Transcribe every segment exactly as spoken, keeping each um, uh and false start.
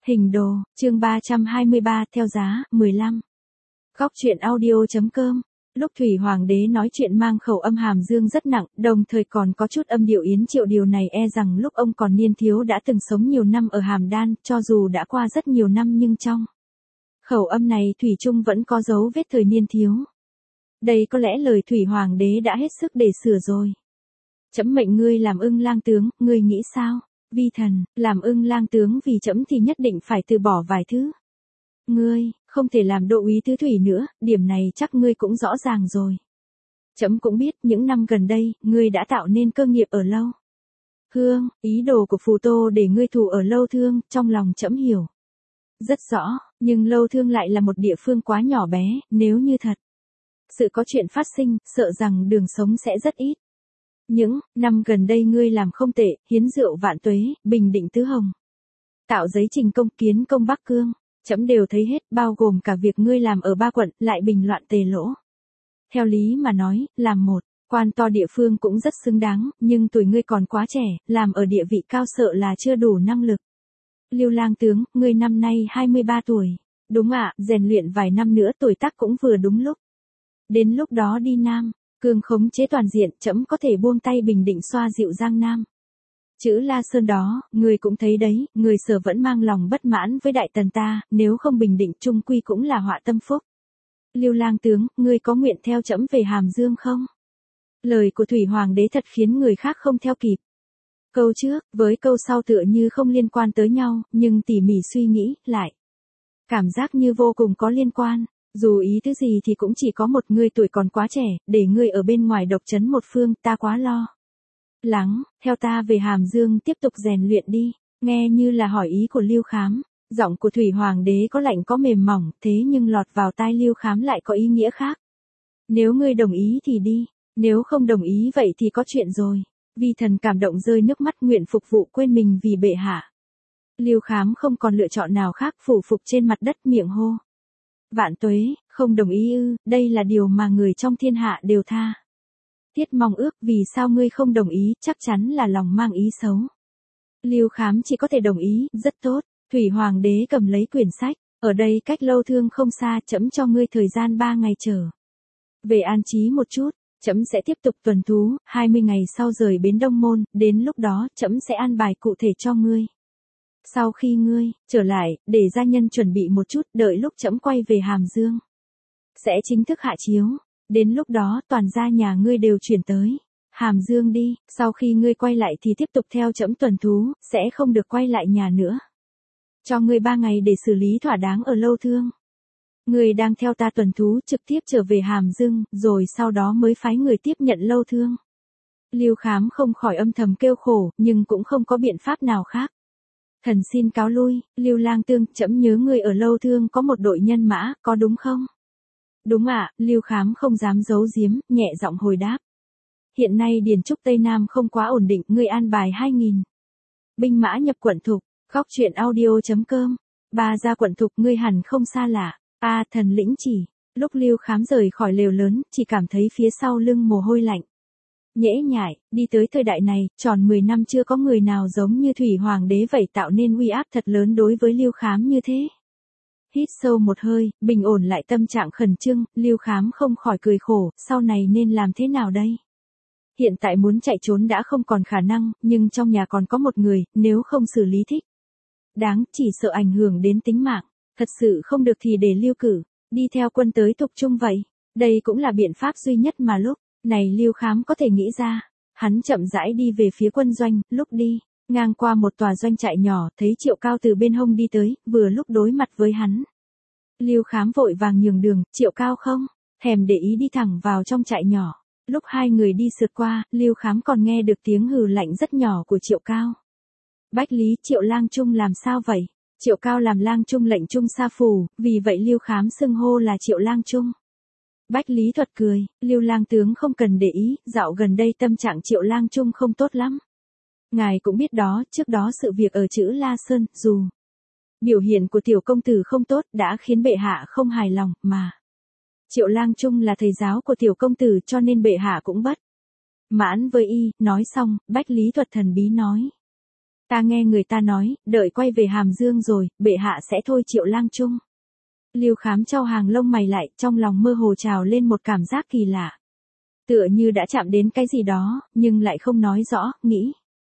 Hình đồ, chương ba trăm hai mươi ba, theo giá, mười lăm. Góc truyện audio.com. Lúc Thủy Hoàng đế nói chuyện mang khẩu âm hàm dương rất nặng, đồng thời còn có chút âm điệu yến triệu, điều này e rằng lúc ông còn niên thiếu đã từng sống nhiều năm ở Hàm Đan, cho dù đã qua rất nhiều năm nhưng trong khẩu âm này Thủy chung vẫn có dấu vết thời niên thiếu. Đây có lẽ lời Thủy Hoàng đế đã hết sức để sửa rồi. Trẫm mệnh ngươi làm Ưng Lang tướng, ngươi nghĩ sao? Vi thần, làm Ưng Lang tướng vì trẫm thì nhất định phải từ bỏ vài thứ. Ngươi, không thể làm đô úy tứ thủy nữa, điểm này chắc ngươi cũng rõ ràng rồi. Trẫm cũng biết, những năm gần đây, ngươi đã tạo nên cơ nghiệp ở Lâu Hương, ý đồ của Phù Tô để ngươi thù ở Lâu Thương, trong lòng trẫm hiểu rất rõ, nhưng Lâu Thương lại là một địa phương quá nhỏ bé, nếu như thật sự có chuyện phát sinh, sợ rằng đường sống sẽ rất ít. Những năm gần đây ngươi làm không tệ, hiến rượu vạn tuế, bình định tứ hồng, tạo giấy trình công, kiến công Bắc Cương, trẫm đều thấy hết, bao gồm cả việc ngươi làm ở ba quận, lại bình loạn Tề Lỗ. Theo lý mà nói, làm một quan to địa phương cũng rất xứng đáng, nhưng tuổi ngươi còn quá trẻ, làm ở địa vị cao sợ là chưa đủ năng lực. Lưu Lang tướng, ngươi năm nay hai mươi ba tuổi. Đúng ạ, rèn luyện vài năm nữa tuổi tác cũng vừa đúng lúc. Đến lúc đó đi Nam Cương khống chế toàn diện, trẫm có thể buông tay bình định xoa dịu Giang Nam. Chữ La Sơn đó, người cũng thấy đấy, người Sở vẫn mang lòng bất mãn với Đại Tần ta, nếu không bình định chung quy cũng là họa tâm phúc. Lưu Lang tướng, ngươi có nguyện theo trẫm về Hàm Dương không? Lời của Thủy Hoàng đế thật khiến người khác không theo kịp. Câu trước, với câu sau tựa như không liên quan tới nhau, nhưng tỉ mỉ suy nghĩ, lại cảm giác như vô cùng có liên quan. Dù ý thứ gì thì cũng chỉ có một, ngươi tuổi còn quá trẻ, để ngươi ở bên ngoài độc chấn một phương, ta quá lo lắng, theo ta về Hàm Dương tiếp tục rèn luyện đi. Nghe như là hỏi ý của Lưu Khám, giọng của Thủy Hoàng đế có lạnh có mềm mỏng, thế nhưng lọt vào tai Lưu Khám lại có ý nghĩa khác. Nếu ngươi đồng ý thì đi, nếu không đồng ý vậy thì có chuyện rồi. Vi thần cảm động rơi nước mắt, nguyện phục vụ quên mình vì bệ hạ. Lưu Khám không còn lựa chọn nào khác, phủ phục trên mặt đất miệng hô vạn tuế. Không đồng ý ư? Đây là điều mà người trong thiên hạ đều tha thiết mong ước, vì sao ngươi không đồng ý? Chắc chắn là lòng mang ý xấu. Lưu Khám chỉ có thể đồng ý. Rất tốt. Thủy Hoàng đế cầm lấy quyển sách, ở đây cách Lâu Thương không xa, trẫm cho ngươi thời gian ba ngày trở về an trí một chút, trẫm sẽ tiếp tục tuần thú, hai mươi ngày sau rời bến Đông Môn, đến lúc đó trẫm sẽ an bài cụ thể cho ngươi. Sau khi ngươi trở lại, để gia nhân chuẩn bị một chút, đợi lúc trẫm quay về Hàm Dương sẽ chính thức hạ chiếu. Đến lúc đó toàn gia nhà ngươi đều chuyển tới Hàm Dương đi, sau khi ngươi quay lại thì tiếp tục theo trẫm tuần thú, sẽ không được quay lại nhà nữa. Cho ngươi ba ngày để xử lý thỏa đáng ở Lâu Thương. Ngươi đang theo ta tuần thú trực tiếp trở về Hàm Dương, rồi sau đó mới phái người tiếp nhận Lâu Thương. Lưu Khám không khỏi âm thầm kêu khổ, nhưng cũng không có biện pháp nào khác. Thần xin cáo lui, Lưu Lang tướng, trẫm nhớ ngươi ở Lâu Thương có một đội nhân mã, có đúng không? Đúng ạ, Lưu Khám không dám giấu giếm, nhẹ giọng hồi đáp. Hiện nay Điền Trúc Tây Nam không quá ổn định, ngươi an bài hai nghìn binh mã nhập quận Thục. Góc truyện audio.com. Ba ra quận Thục, ngươi hẳn không xa lạ. A thần lĩnh chỉ. Lúc Lưu Khám rời khỏi lều lớn, chỉ cảm thấy phía sau lưng mồ hôi lạnh nhễ nhại. Đi tới thời đại này, tròn mười năm chưa có người nào giống như Thủy Hoàng đế vậy, tạo nên uy áp thật lớn đối với Lưu Khám như thế. Hít sâu một hơi, bình ổn lại tâm trạng khẩn trương, Lưu Khám không khỏi cười khổ, sau này nên làm thế nào đây? Hiện tại muốn chạy trốn đã không còn khả năng, nhưng trong nhà còn có một người, nếu không xử lý thích đáng, chỉ sợ ảnh hưởng đến tính mạng. Thật sự không được thì để Lưu Cử đi theo quân tới Thục Trung vậy. Đây cũng là biện pháp duy nhất mà lúc này Lưu Khám có thể nghĩ ra. Hắn chậm rãi đi về phía quân doanh, lúc đi ngang qua một tòa doanh trại nhỏ, thấy Triệu Cao từ bên hông đi tới, vừa lúc đối mặt với hắn. Lưu Khám vội vàng nhường đường, Triệu Cao không thèm để ý đi thẳng vào trong trại nhỏ. Lúc hai người đi sượt qua, Lưu Khám còn nghe được tiếng hừ lạnh rất nhỏ của Triệu Cao. Bách Lý, Triệu Lang Trung làm sao vậy? Triệu Cao làm Lang Trung lệnh Trung Sa Phủ, vì vậy Lưu Khám xưng hô là Triệu Lang Trung. Bách Lý thuật cười, Lưu Lang tướng không cần để ý, dạo gần đây tâm trạng Triệu Lang Trung không tốt lắm. Ngài cũng biết đó, trước đó sự việc ở Chữ La Sơn, dù biểu hiện của tiểu công tử không tốt, đã khiến bệ hạ không hài lòng, mà Triệu Lang Trung là thầy giáo của tiểu công tử, cho nên bệ hạ cũng bất mãn với y. Nói xong, Bách Lý thuật thần bí nói. Ta nghe người ta nói, đợi quay về Hàm Dương rồi, bệ hạ sẽ thôi Triệu Lang Trung. Lưu Khám chau hàng lông mày lại, trong lòng mơ hồ trào lên một cảm giác kỳ lạ. Tựa như đã chạm đến cái gì đó, nhưng lại không nói rõ, nghĩ.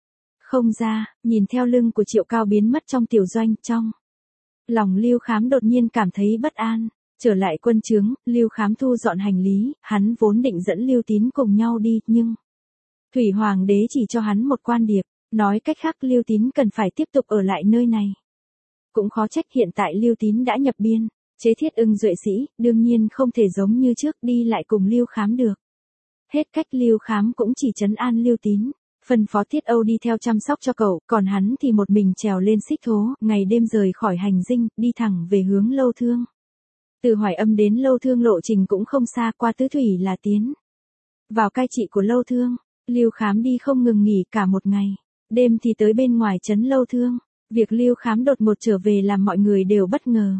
Không ra, nhìn theo lưng của Triệu Cao biến mất trong tiểu doanh, trong. Lòng Lưu Khám đột nhiên cảm thấy bất an. Trở lại quân trướng, Lưu Khám thu dọn hành lý, hắn vốn định dẫn Lưu Tín cùng nhau đi, nhưng Thủy Hoàng đế chỉ cho hắn một quan điệp, nói cách khác Lưu Tín cần phải tiếp tục ở lại nơi này. Cũng khó trách hiện tại Lưu Tín đã nhập biên, chế Thiết Ưng duệ sĩ, đương nhiên không thể giống như trước đi lại cùng Lưu Khám được. Hết cách Lưu Khám cũng chỉ trấn an Lưu Tín, phân phó Thiết Âu đi theo chăm sóc cho cậu, còn hắn thì một mình trèo lên xích thố, ngày đêm rời khỏi hành dinh, đi thẳng về hướng Lâu Thương. Từ Hoài Âm đến Lâu Thương lộ trình cũng không xa, qua Tứ Thủy là tiến vào cai trị của Lâu Thương. Lưu Khám đi không ngừng nghỉ cả một ngày, đêm thì tới bên ngoài trấn Lâu Thương. Việc Lưu Khám đột ngột trở về làm mọi người đều bất ngờ.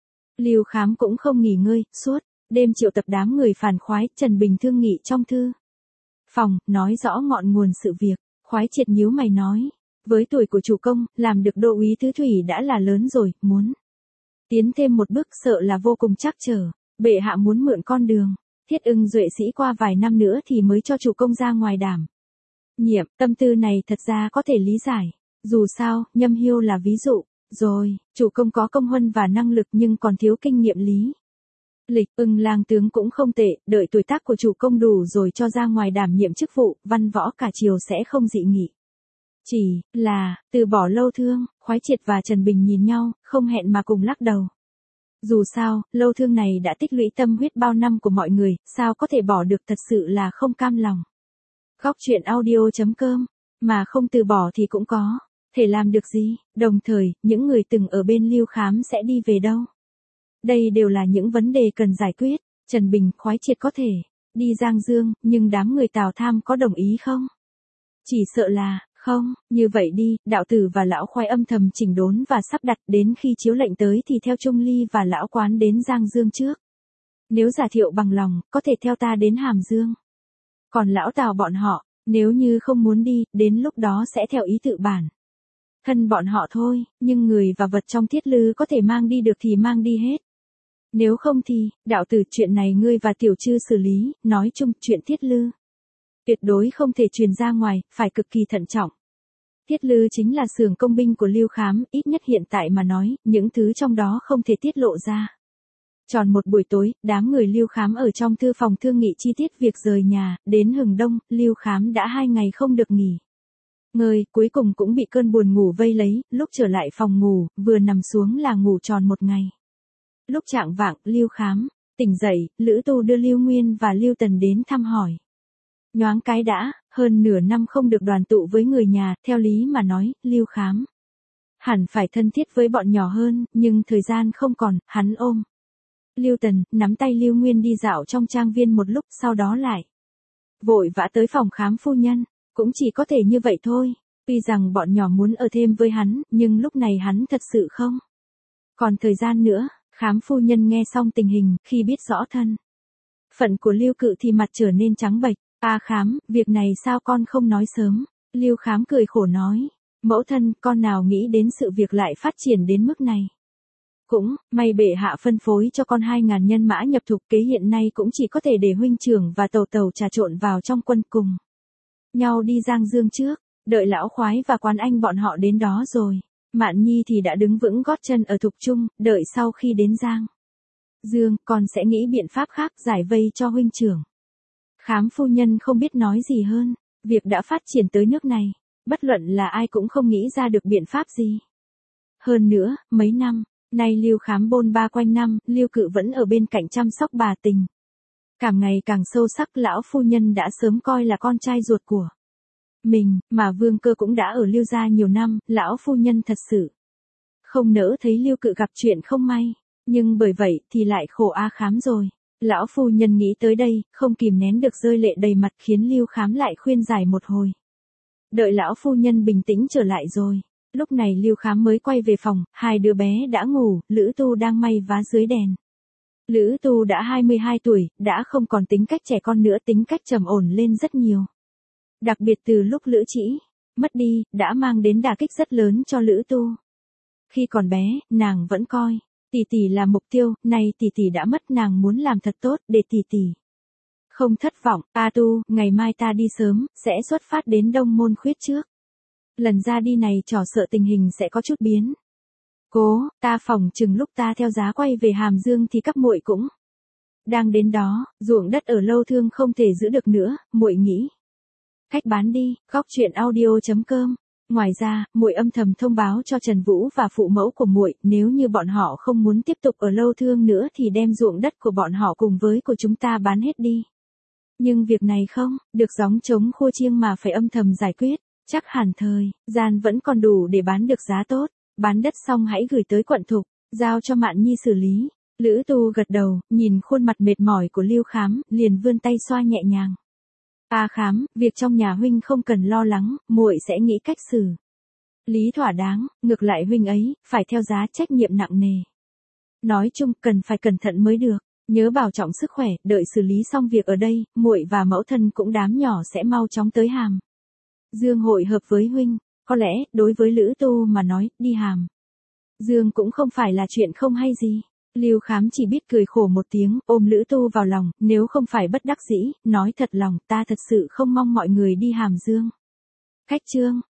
Lưu Khám cũng không nghỉ ngơi, suốt đêm triệu tập đám người phản khoái, Trần Bình thương nghị trong thư phòng, nói rõ ngọn nguồn sự việc. Khoái Triệt nhíu mày nói, với tuổi của chủ công, làm được đô úy Tứ Thủy đã là lớn rồi, muốn tiến thêm một bước sợ là vô cùng trắc trở. Bệ hạ muốn mượn con đường Thiết Ưng duệ sĩ qua vài năm nữa thì mới cho chủ công ra ngoài đảm nhiệm. Tâm tư này thật ra có thể lý giải. Dù sao, Nhâm Hiêu là ví dụ. Rồi, chủ công có công huân và năng lực nhưng còn thiếu kinh nghiệm lý lịch. Ưng lang tướng cũng không tệ, đợi tuổi tác của chủ công đủ rồi cho ra ngoài đảm nhiệm chức vụ, văn võ cả triều sẽ không dị nghị. Chỉ là, từ bỏ Lâu Thương, Khoái Triệt và Trần Bình nhìn nhau, không hẹn mà cùng lắc đầu. Dù sao, Lâu Thương này đã tích lũy tâm huyết bao năm của mọi người, sao có thể bỏ được, thật sự là không cam lòng. Góc truyện audio chấm com, mà không từ bỏ thì cũng có thể làm được gì, đồng thời, những người từng ở bên Lưu Khám sẽ đi về đâu. Đây đều là những vấn đề cần giải quyết. Trần Bình, Khoái Triệt có thể đi Giang Dương, nhưng đám người Tào Tham có đồng ý không? Chỉ sợ là, không, như vậy đi, đạo tử và lão Khoái âm thầm chỉnh đốn và sắp đặt, đến khi chiếu lệnh tới thì theo Trung Ly và lão Quán đến Giang Dương trước. Nếu giả Thiệu bằng lòng, có thể theo ta đến Hàm Dương. Còn lão Tào bọn họ, nếu như không muốn đi, đến lúc đó sẽ theo ý tự bản thân bọn họ thôi, nhưng người và vật trong thiết lư có thể mang đi được thì mang đi hết. Nếu không thì, đạo tử, chuyện này ngươi và Tiểu Trư xử lý, nói chung, chuyện thiết lư tuyệt đối không thể truyền ra ngoài, phải cực kỳ thận trọng. Thiết lư chính là xưởng công binh của Lưu Khám, ít nhất hiện tại mà nói, những thứ trong đó không thể tiết lộ ra. Tròn một buổi tối, đám người Lưu Khám ở trong thư phòng thương nghị chi tiết việc rời nhà, đến hừng đông, Lưu Khám đã hai ngày không được nghỉ ngơi, cuối cùng cũng bị cơn buồn ngủ vây lấy, lúc trở lại phòng ngủ, vừa nằm xuống là ngủ tròn một ngày. Lúc chạng vạng, Lưu Khám tỉnh dậy, Lữ Tu đưa Lưu Nguyên và Lưu Tần đến thăm hỏi. Nhoáng cái đã, hơn nửa năm không được đoàn tụ với người nhà, theo lý mà nói, Lưu Khám hẳn phải thân thiết với bọn nhỏ hơn, nhưng thời gian không còn, hắn ôm Lưu Tần, nắm tay Lưu Nguyên đi dạo trong trang viên một lúc, sau đó lại vội vã tới phòng khám phu nhân. Cũng chỉ có thể như vậy thôi. Tuy rằng bọn nhỏ muốn ở thêm với hắn, nhưng lúc này hắn thật sự không còn thời gian nữa. Khám phu nhân nghe xong tình hình, khi biết rõ thân phận của Lưu Cự thì mặt trở nên trắng bệch. A Khám, việc này sao con không nói sớm? Lưu Khám cười khổ nói, mẫu thân, con nào nghĩ đến sự việc lại phát triển đến mức này. Cũng, may bệ hạ phân phối cho con hai ngàn nhân mã nhập thục, kế hiện nay cũng chỉ có thể để huynh trưởng và tàu tàu trà trộn vào trong quân cùng nhau đi Giang Dương trước, đợi lão Khoái và Quán Anh bọn họ đến đó rồi. Mạn Nhi thì đã đứng vững gót chân ở thục trung, đợi sau khi đến Giang Dương, con sẽ nghĩ biện pháp khác giải vây cho huynh trưởng. Khám phu nhân không biết nói gì hơn, việc đã phát triển tới nước này, bất luận là ai cũng không nghĩ ra được biện pháp gì. Hơn nữa, mấy năm nay Lưu Khám bôn ba quanh năm, Lưu Cự vẫn ở bên cạnh chăm sóc bà tình càng ngày càng sâu sắc, lão phu nhân đã sớm coi là con trai ruột của mình, mà Vương Cơ cũng đã ở Lưu gia nhiều năm, lão phu nhân thật sự không nỡ thấy Lưu Cự gặp chuyện không may, nhưng bởi vậy thì lại khổ A Khám rồi. Lão phu nhân nghĩ tới đây, không kìm nén được rơi lệ đầy mặt, khiến Lưu Khám lại khuyên giải một hồi. Đợi lão phu nhân bình tĩnh trở lại rồi, lúc này Lưu Khám mới quay về phòng, hai đứa bé đã ngủ, Lữ Tu đang may vá dưới đèn. Lữ Tu đã hai mươi hai tuổi, đã không còn tính cách trẻ con nữa, tính cách trầm ổn lên rất nhiều. Đặc biệt từ lúc Lữ Trĩ mất đi, đã mang đến đả kích rất lớn cho Lữ Tu. Khi còn bé, nàng vẫn coi tỷ tỷ là mục tiêu, nay tỷ tỷ đã mất, nàng muốn làm thật tốt để tỷ tỷ không thất vọng. A Tu, ngày mai ta đi sớm, sẽ xuất phát đến Đông Môn Khuyết trước. Lần ra đi này trò sợ tình hình sẽ có chút biến. Cố, ta phòng chừng lúc ta theo giá quay về Hàm Dương thì các muội cũng đang đến đó, ruộng đất ở Lâu Thương không thể giữ được nữa, muội nghĩ cách bán đi. Góc truyện audio chấm com. Ngoài ra, muội âm thầm thông báo cho Trần Vũ và phụ mẫu của muội, nếu như bọn họ không muốn tiếp tục ở Lâu Thương nữa thì đem ruộng đất của bọn họ cùng với của chúng ta bán hết đi. Nhưng việc này không được gióng trống khua chiêng mà phải âm thầm giải quyết, chắc hẳn thời gian vẫn còn đủ để bán được giá tốt. Bán đất xong hãy gửi tới quận Thục, giao cho Mạn Nhi xử lý. Lữ Tu gật đầu, nhìn khuôn mặt mệt mỏi của Lưu Khám, liền vươn tay xoa nhẹ nhàng. A Khám, việc trong nhà huynh không cần lo lắng, muội sẽ nghĩ cách xử lý thỏa đáng, ngược lại huynh ấy phải theo giá trách nhiệm nặng nề. Nói chung cần phải cẩn thận mới được, nhớ bảo trọng sức khỏe, đợi xử lý xong việc ở đây, muội và mẫu thân cũng đám nhỏ sẽ mau chóng tới Hàm Dương hội hợp với huynh. Có lẽ, đối với Lữ Tu mà nói, đi Hàm Dương cũng không phải là chuyện không hay gì. Lưu Khám chỉ biết cười khổ một tiếng, ôm Lữ Tu vào lòng, nếu không phải bất đắc dĩ, nói thật lòng, ta thật sự không mong mọi người đi Hàm Dương. Cách chương